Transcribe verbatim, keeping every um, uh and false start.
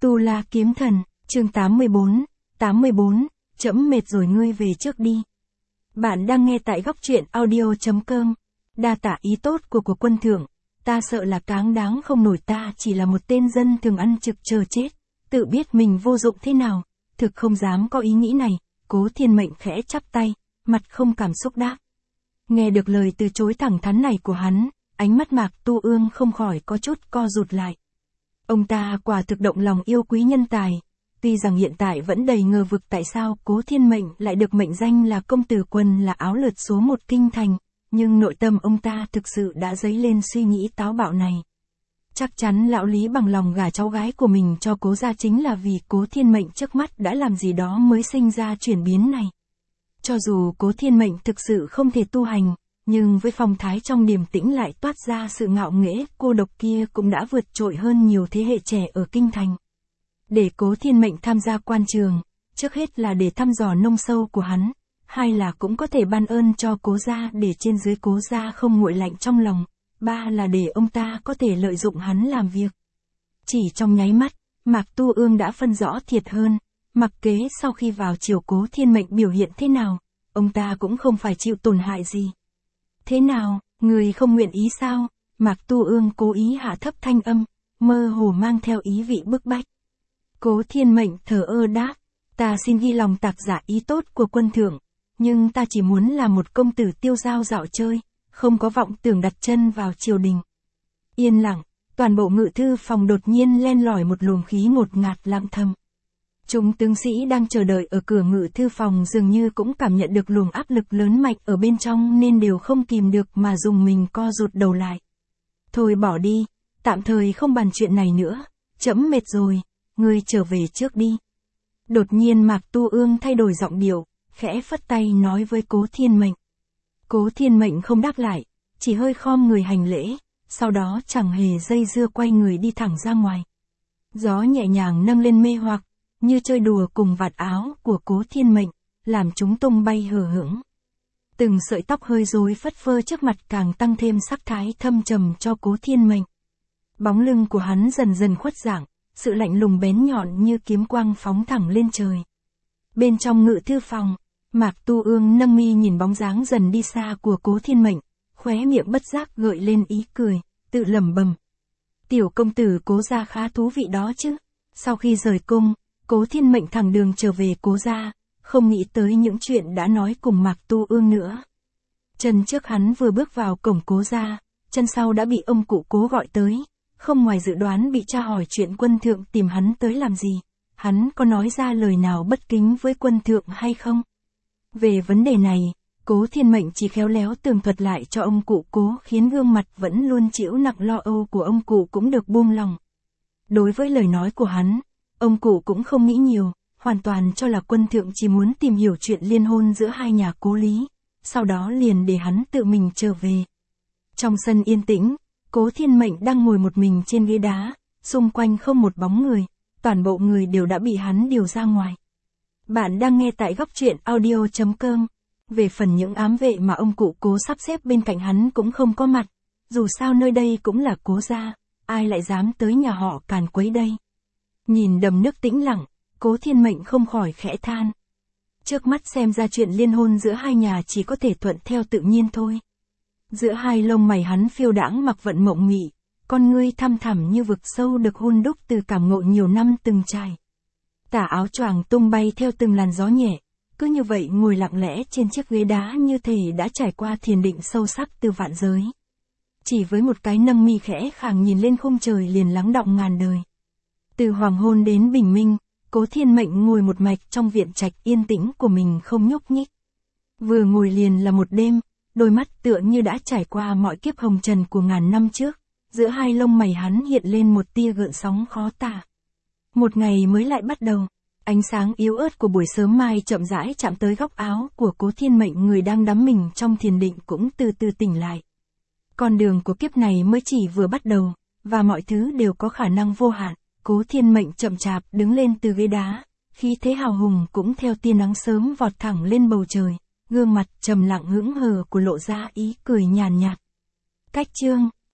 Tu La Kiếm Thần, chương tám mươi bốn, tám mươi bốn, trẫm mệt rồi ngươi về trước đi. Bạn đang nghe tại góc truyện audio chấm com. Đa tả ý tốt của của quân thượng, ta sợ là cáng đáng không nổi, ta chỉ là một tên dân thường ăn trực chờ chết, tự biết mình vô dụng thế nào, thực không dám có ý nghĩ này. Cố Thiên Mệnh khẽ chắp tay, mặt không cảm xúc đáp. Nghe được lời từ chối thẳng thắn này của hắn, ánh mắt Mạc Tu Ương không khỏi có chút co rụt lại. Ông ta quả thực động lòng yêu quý nhân tài, tuy rằng hiện tại vẫn đầy ngờ vực tại sao Cố Thiên Mệnh lại được mệnh danh là công tử quân là áo lượt số một kinh thành, nhưng nội tâm ông ta thực sự đã dấy lên suy nghĩ táo bạo này. Chắc chắn lão Lý bằng lòng gả cháu gái của mình cho Cố gia chính là vì Cố Thiên Mệnh trước mắt đã làm gì đó mới sinh ra chuyển biến này. Cho dù Cố Thiên Mệnh thực sự không thể tu hành, nhưng với phong thái trong điềm tĩnh lại toát ra sự ngạo nghễ cô độc kia cũng đã vượt trội hơn nhiều thế hệ trẻ ở kinh thành. Để Cố Thiên Mệnh tham gia quan trường, trước hết là để thăm dò nông sâu của hắn, hai là cũng có thể ban ơn cho Cố gia để trên dưới Cố gia không nguội lạnh trong lòng, ba là để ông ta có thể lợi dụng hắn làm việc. Chỉ trong nháy mắt, Mạc Tu Ương đã phân rõ thiệt hơn, mặc kế sau khi vào triều Cố Thiên Mệnh biểu hiện thế nào, ông ta cũng không phải chịu tổn hại gì. Thế nào, người không nguyện ý sao? Mạc Tu Ương cố ý hạ thấp thanh âm, mơ hồ mang theo ý vị bức bách. Cố Thiên Mệnh thờ ơ đáp, ta xin ghi lòng tạc giả ý tốt của quân thượng, nhưng ta chỉ muốn là một công tử tiêu dao dạo chơi, không có vọng tưởng đặt chân vào triều đình. Yên lặng, toàn bộ ngự thư phòng đột nhiên len lỏi một luồng khí ngột ngạt lặng thầm. Chúng tướng sĩ đang chờ đợi ở cửa ngự thư phòng dường như cũng cảm nhận được luồng áp lực lớn mạnh ở bên trong nên đều không kìm được mà dùng mình co rụt đầu lại. Thôi bỏ đi, tạm thời không bàn chuyện này nữa, trẫm mệt rồi, ngươi trở về trước đi. Đột nhiên Mạc Tu Ương thay đổi giọng điệu, khẽ phất tay nói với Cố Thiên Mệnh. Cố Thiên Mệnh không đáp lại, chỉ hơi khom người hành lễ, sau đó chẳng hề dây dưa quay người đi thẳng ra ngoài. Gió nhẹ nhàng nâng lên mê hoặc, như chơi đùa cùng vạt áo của Cố Thiên Mệnh, làm chúng tung bay hờ hững. Từng sợi tóc hơi rối phất phơ trước mặt càng tăng thêm sắc thái thâm trầm cho Cố Thiên Mệnh. Bóng lưng của hắn dần dần khuất dạng, sự lạnh lùng bén nhọn như kiếm quang phóng thẳng lên trời. Bên trong ngự thư phòng, Mạc Tu Ương nâng mi nhìn bóng dáng dần đi xa của Cố Thiên Mệnh, khóe miệng bất giác gợi lên ý cười, tự lẩm bẩm. Tiểu công tử Cố gia khá thú vị đó chứ. Sau khi rời cung, Cố Thiên Mệnh thẳng đường trở về Cố gia, không nghĩ tới những chuyện đã nói cùng Mạc Tu Ương nữa. Chân trước hắn vừa bước vào cổng Cố gia, chân sau đã bị ông cụ Cố gọi tới, không ngoài dự đoán bị tra hỏi chuyện quân thượng tìm hắn tới làm gì, hắn có nói ra lời nào bất kính với quân thượng hay không? Về vấn đề này, Cố Thiên Mệnh chỉ khéo léo tường thuật lại cho ông cụ Cố khiến gương mặt vẫn luôn chịu nặng lo âu của ông cụ cũng được buông lòng. Đối với lời nói của hắn, ông cụ cũng không nghĩ nhiều, hoàn toàn cho là quân thượng chỉ muốn tìm hiểu chuyện liên hôn giữa hai nhà Cố Lý, sau đó liền để hắn tự mình trở về. Trong sân yên tĩnh, Cố Thiên Mệnh đang ngồi một mình trên ghế đá, xung quanh không một bóng người, toàn bộ người đều đã bị hắn điều ra ngoài. Bạn đang nghe tại góc truyện audio chấm com. Về phần những ám vệ mà ông cụ Cố sắp xếp bên cạnh hắn cũng không có mặt, dù sao nơi đây cũng là Cố gia, ai lại dám tới nhà họ càn quấy đây. Nhìn đầm nước tĩnh lặng, Cố Thiên Mệnh không khỏi khẽ than. Trước mắt xem ra chuyện liên hôn giữa hai nhà chỉ có thể thuận theo tự nhiên thôi. Giữa hai lông mày hắn phiêu đãng mặc vận mộng mị, con ngươi thăm thẳm như vực sâu được hun đúc từ cảm ngộ nhiều năm từng trải. Tà áo choàng tung bay theo từng làn gió nhẹ, cứ như vậy ngồi lặng lẽ trên chiếc ghế đá như thể đã trải qua thiền định sâu sắc từ vạn giới. Chỉ với một cái nâng mi khẽ khàng nhìn lên khung trời liền lắng đọng ngàn đời. Từ hoàng hôn đến bình minh, Cố Thiên Mệnh ngồi một mạch trong viện trạch yên tĩnh của mình không nhúc nhích. Vừa ngồi liền là một đêm, đôi mắt tựa như đã trải qua mọi kiếp hồng trần của ngàn năm trước, giữa hai lông mày hắn hiện lên một tia gợn sóng khó tả. Một ngày mới lại bắt đầu, ánh sáng yếu ớt của buổi sớm mai chậm rãi chạm tới góc áo của Cố Thiên Mệnh, người đang đắm mình trong thiền định cũng từ từ tỉnh lại. Con đường của kiếp này mới chỉ vừa bắt đầu, và mọi thứ đều có khả năng vô hạn. Cố Thiên Mệnh chậm chạp đứng lên từ ghế đá, khí thế hào hùng cũng theo tia nắng sớm vọt thẳng lên bầu trời, gương mặt trầm lặng hững hờ của lộ ra ý cười nhàn nhạt. Cách chương